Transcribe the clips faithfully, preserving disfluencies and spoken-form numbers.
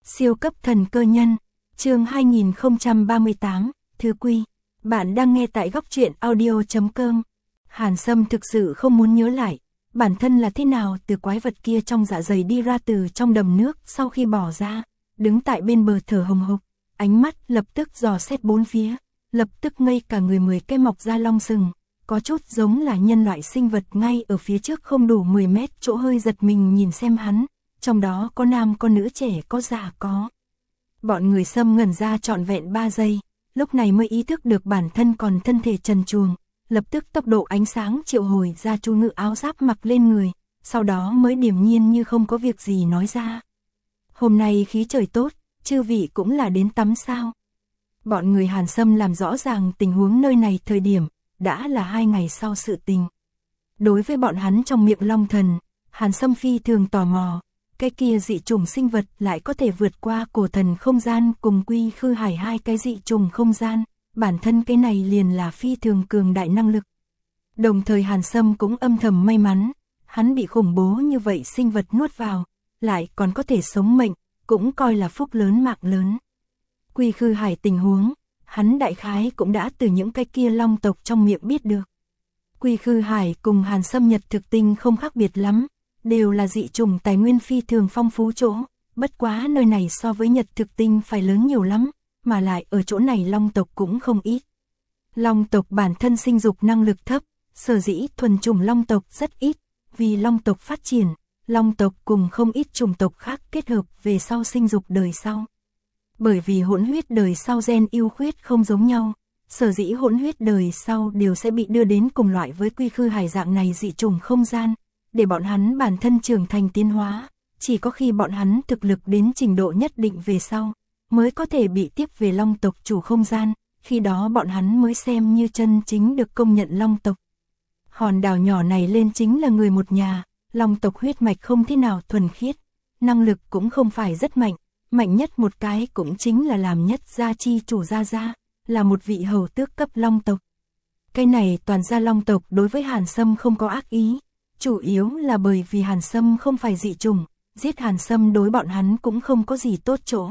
Siêu cấp thần cơ nhân, chương hai nghìn không trăm ba mươi tám, Thư Quy. Bạn đang nghe tại góc truyện audio chấm com. Hàn Sâm thực sự không muốn nhớ lại, bản thân là thế nào từ quái vật kia trong dạ dày đi ra từ trong đầm nước sau khi bỏ ra, đứng tại bên bờ thở hồng hộc, ánh mắt lập tức dò xét bốn phía, lập tức ngây cả người mười cái mọc ra long sừng, có chút giống là nhân loại sinh vật ngay ở phía trước không đủ mười mét chỗ hơi giật mình nhìn xem hắn. Trong đó có nam có nữ trẻ có già có. Bọn người Sâm ngẩn ra trọn vẹn ba giây, lúc này mới ý thức được bản thân còn thân thể trần truồng, lập tức tốc độ ánh sáng triệu hồi ra chu ngự áo giáp mặc lên người, sau đó mới điềm nhiên như không có việc gì nói ra. Hôm nay khí trời tốt, chư vị cũng là đến tắm sao. Bọn người Hàn Sâm làm rõ ràng tình huống nơi này thời điểm, đã là hai ngày sau sự tình. Đối với bọn hắn trong miệng long thần, Hàn Sâm phi thường tò mò. Cái kia dị trùng sinh vật lại có thể vượt qua cổ thần không gian cùng quy khư hải hai cái dị trùng không gian, bản thân cái này liền là phi thường cường đại năng lực. Đồng thời Hàn Sâm cũng âm thầm may mắn, hắn bị khủng bố như vậy sinh vật nuốt vào, lại còn có thể sống mệnh, cũng coi là phúc lớn mạng lớn. Quy khư hải tình huống, hắn đại khái cũng đã từ những cái kia long tộc trong miệng biết được. Quy khư hải cùng Hàn Sâm Nhật thực tinh không khác biệt lắm. Đều là dị trùng tài nguyên phi thường phong phú chỗ, bất quá nơi này so với Nhật thực tinh phải lớn nhiều lắm, mà lại ở chỗ này long tộc cũng không ít. Long tộc bản thân sinh dục năng lực thấp, sở dĩ thuần chủng long tộc rất ít, vì long tộc phát triển, long tộc cùng không ít chủng tộc khác kết hợp về sau sinh dục đời sau. Bởi vì hỗn huyết đời sau gen ưu khuyết không giống nhau, sở dĩ hỗn huyết đời sau đều sẽ bị đưa đến cùng loại với quy khư hải dạng này dị trùng không gian. Để bọn hắn bản thân trưởng thành tiến hóa, chỉ có khi bọn hắn thực lực đến trình độ nhất định về sau, mới có thể bị tiếp về long tộc chủ không gian, khi đó bọn hắn mới xem như chân chính được công nhận long tộc. Hòn đảo nhỏ này lên chính là người một nhà, long tộc huyết mạch không thế nào thuần khiết, năng lực cũng không phải rất mạnh, mạnh nhất một cái cũng chính là làm nhất gia chi chủ gia gia, là một vị hầu tước cấp long tộc. Cái này toàn gia long tộc đối với Hàn Sâm không có ác ý. Chủ yếu là bởi vì Hàn Sâm không phải dị trùng, giết Hàn Sâm đối bọn hắn cũng không có gì tốt chỗ.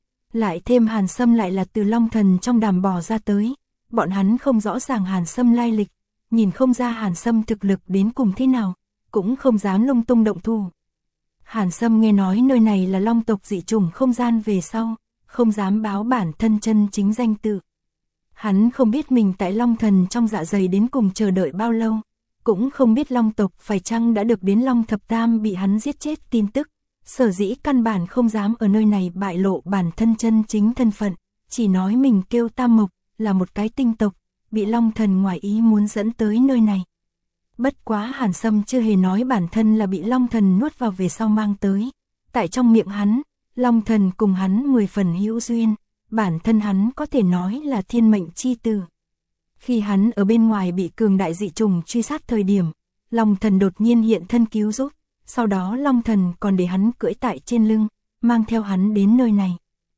Lại thêm Hàn Sâm lại là từ long thần trong đàm bò ra tới, bọn hắn không rõ ràng Hàn Sâm lai lịch, nhìn không ra Hàn Sâm thực lực đến cùng thế nào, cũng không dám lung tung động thủ. Hàn Sâm nghe nói nơi này là long tộc dị trùng không gian về sau, không dám báo bản thân chân chính danh tự. Hắn không biết mình tại long thần trong dạ dày đến cùng chờ đợi bao lâu. Cũng không biết long tộc phải chăng đã được đến long thập tam bị hắn giết chết tin tức, sở dĩ căn bản không dám ở nơi này bại lộ bản thân chân chính thân phận, chỉ nói mình kêu Tam Mộc, là một cái tinh tộc, bị long thần ngoài ý muốn dẫn tới nơi này. Bất quá Hàn Sâm chưa hề nói bản thân là bị long thần nuốt vào về sau mang tới, tại trong miệng hắn, long thần cùng hắn mười phần hữu duyên, bản thân hắn có thể nói là thiên mệnh chi tử. Khi hắn ở bên ngoài bị cường đại dị trùng truy sát thời điểm, long thần đột nhiên hiện thân cứu giúp, sau đó long thần còn để hắn cưỡi tại trên lưng, mang theo hắn đến nơi này.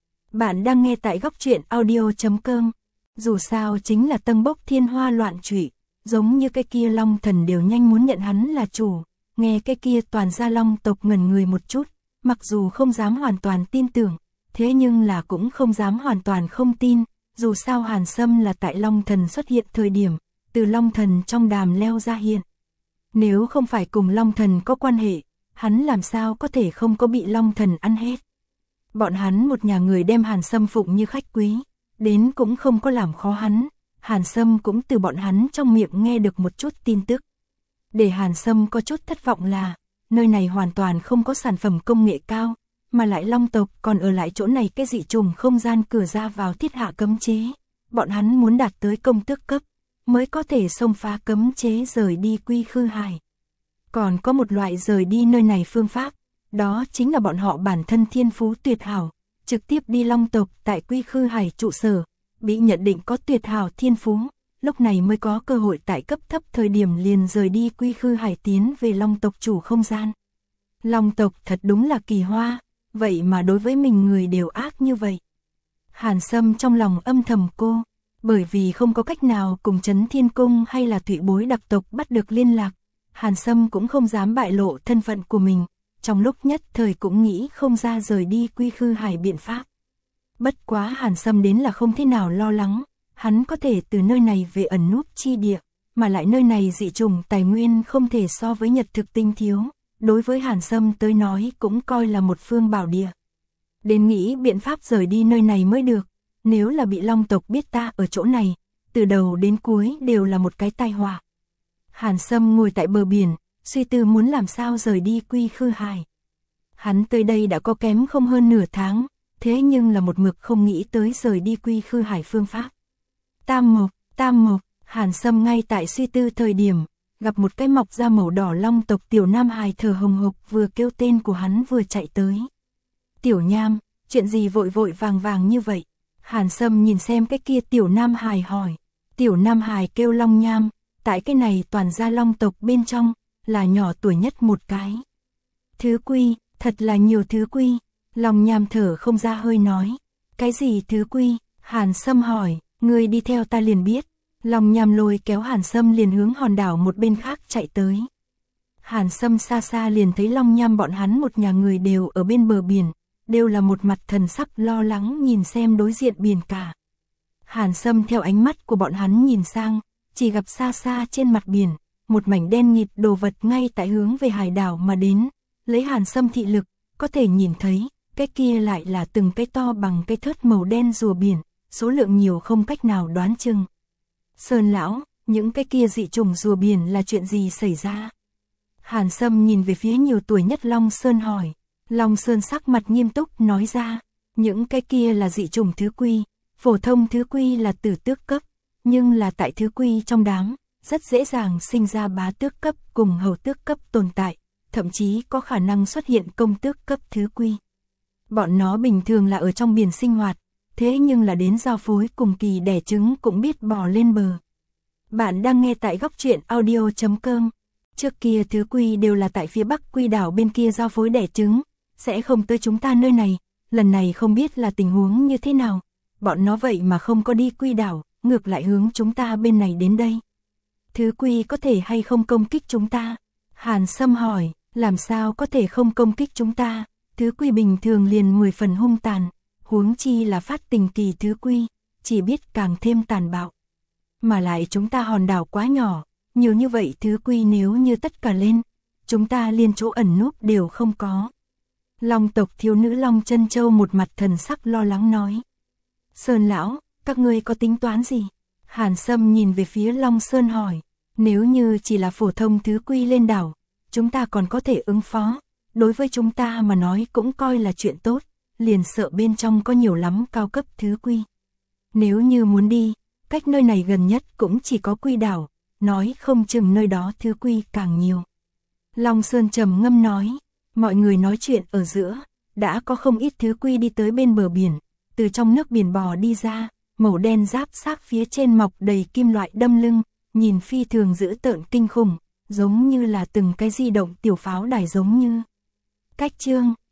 Bạn đang nghe tại góc truyện audio chấm com, dù sao chính là tâng bốc thiên hoa loạn trụy, giống như cái kia long thần đều nhanh muốn nhận hắn là chủ, nghe cái kia toàn gia long tộc ngẩn người một chút, mặc dù không dám hoàn toàn tin tưởng, thế nhưng là cũng không dám hoàn toàn không tin. Dù sao Hàn Sâm là tại long thần xuất hiện thời điểm, từ long thần trong đàm leo ra hiện. Nếu không phải cùng long thần có quan hệ, hắn làm sao có thể không có bị long thần ăn hết. Bọn hắn một nhà người đem Hàn Sâm phụng như khách quý, đến cũng không có làm khó hắn, Hàn Sâm cũng từ bọn hắn trong miệng nghe được một chút tin tức. Để Hàn Sâm có chút thất vọng là, nơi này hoàn toàn không có sản phẩm công nghệ cao. Mà lại long tộc còn ở lại chỗ này cái dị trùng không gian cửa ra vào thiết hạ cấm chế. Bọn hắn muốn đạt tới công tước cấp, mới có thể xông phá cấm chế rời đi quy khư hải. Còn có một loại rời đi nơi này phương pháp, đó chính là bọn họ bản thân thiên phú tuyệt hảo, trực tiếp đi long tộc tại quy khư hải trụ sở, bị nhận định có tuyệt hảo thiên phú, lúc này mới có cơ hội tại cấp thấp thời điểm liền rời đi quy khư hải tiến về long tộc chủ không gian. Long tộc thật đúng là kỳ hoa. Vậy mà đối với mình người đều ác như vậy. Hàn Sâm trong lòng âm thầm cô, bởi vì không có cách nào cùng Trấn Thiên Cung hay là Thụy Bối đặc tộc bắt được liên lạc, Hàn Sâm cũng không dám bại lộ thân phận của mình, trong lúc nhất thời cũng nghĩ không ra rời đi Quy Khư Hải biện pháp. Bất quá Hàn Sâm đến là không thế nào lo lắng, hắn có thể từ nơi này về ẩn núp chi địa, mà lại nơi này dị trùng tài nguyên không thể so với Nhật thực tinh thiếu, đối với Hàn Sâm tới nói cũng coi là một phương bảo địa. Đến nghĩ biện pháp rời đi nơi này mới được, nếu là bị Long tộc biết ta ở chỗ này, từ đầu đến cuối đều là một cái tai họa. Hàn Sâm ngồi tại bờ biển, suy tư muốn làm sao rời đi Quy Khư Hải. Hắn tới đây đã có kém không hơn nửa tháng, thế nhưng là một mực không nghĩ tới rời đi Quy Khư Hải phương pháp. Tam mộc, tam mộc, Hàn Sâm ngay tại suy tư thời điểm, gặp một cái mọc da màu đỏ Long tộc tiểu nam hài thở hồng hộc vừa kêu tên của hắn vừa chạy tới. Tiểu Nham, chuyện gì vội vội vàng vàng như vậy? Hàn Sâm nhìn xem cái kia tiểu nam hài hỏi. Tiểu nam hài kêu Long Nham, tại cái này toàn gia Long tộc bên trong, là nhỏ tuổi nhất một cái. Thứ quy, thật là nhiều thứ quy. Long Nham thở không ra hơi nói. Cái gì thứ quy? Hàn Sâm hỏi, ngươi đi theo ta liền biết. Long Nham lôi kéo Hàn Sâm liền hướng hòn đảo một bên khác chạy tới. Hàn Sâm xa xa liền thấy Long Nham bọn hắn một nhà người đều ở bên bờ biển, đều là một mặt thần sắc lo lắng nhìn xem đối diện biển cả. Hàn Sâm theo ánh mắt của bọn hắn nhìn sang, chỉ gặp xa xa trên mặt biển, một mảnh đen nghịt đồ vật ngay tại hướng về hải đảo mà đến, lấy Hàn Sâm thị lực, có thể nhìn thấy, cái kia lại là từng cái to bằng cái thớt màu đen rùa biển, số lượng nhiều không cách nào đoán chừng. Sơn lão, những cái kia dị trùng rùa biển là chuyện gì xảy ra? Hàn Sâm nhìn về phía nhiều tuổi nhất Long Sơn hỏi. Long Sơn sắc mặt nghiêm túc nói ra, những cái kia là dị trùng thứ quy, phổ thông thứ quy là tử tước cấp, nhưng là tại thứ quy trong đám, rất dễ dàng sinh ra bá tước cấp cùng hầu tước cấp tồn tại, thậm chí có khả năng xuất hiện công tước cấp thứ quy. Bọn nó bình thường là ở trong biển sinh hoạt, thế nhưng là đến giao phối cùng kỳ đẻ trứng cũng biết bò lên bờ. Bạn đang nghe tại góc truyện audio chấm com. Trước kia thứ quy đều là tại phía bắc quy đảo bên kia giao phối đẻ trứng, sẽ không tới chúng ta nơi này, lần này không biết là tình huống như thế nào. Bọn nó vậy mà không có đi quy đảo, ngược lại hướng chúng ta bên này đến đây. Thứ quy có thể hay không công kích chúng ta? Hàn Sâm hỏi, làm sao có thể không công kích chúng ta? Thứ quy bình thường liền mười phần hung tàn, huống chi là phát tình kỳ thứ quy, chỉ biết càng thêm tàn bạo. Mà lại chúng ta hòn đảo quá nhỏ, nhiều như vậy thứ quy nếu như tất cả lên, chúng ta liên chỗ ẩn núp đều không có. Long tộc thiếu nữ Long Chân Châu một mặt thần sắc lo lắng nói. Sơn lão, các ngươi có tính toán gì? Hàn Sâm nhìn về phía Long Sơn hỏi. Nếu như chỉ là phổ thông thứ quy lên đảo, chúng ta còn có thể ứng phó. Đối với chúng ta mà nói cũng coi là chuyện tốt, liền sợ bên trong có nhiều lắm cao cấp thứ quy. Nếu như muốn đi, cách nơi này gần nhất cũng chỉ có quy đảo, nói không chừng nơi đó thứ quy càng nhiều. Long Sơn trầm ngâm nói, mọi người nói chuyện ở giữa, đã có không ít thứ quy đi tới bên bờ biển, từ trong nước biển bò đi ra, màu đen giáp xác phía trên mọc đầy kim loại đâm lưng, nhìn phi thường dữ tợn kinh khủng, giống như là từng cái di động tiểu pháo đài giống như. Cách chương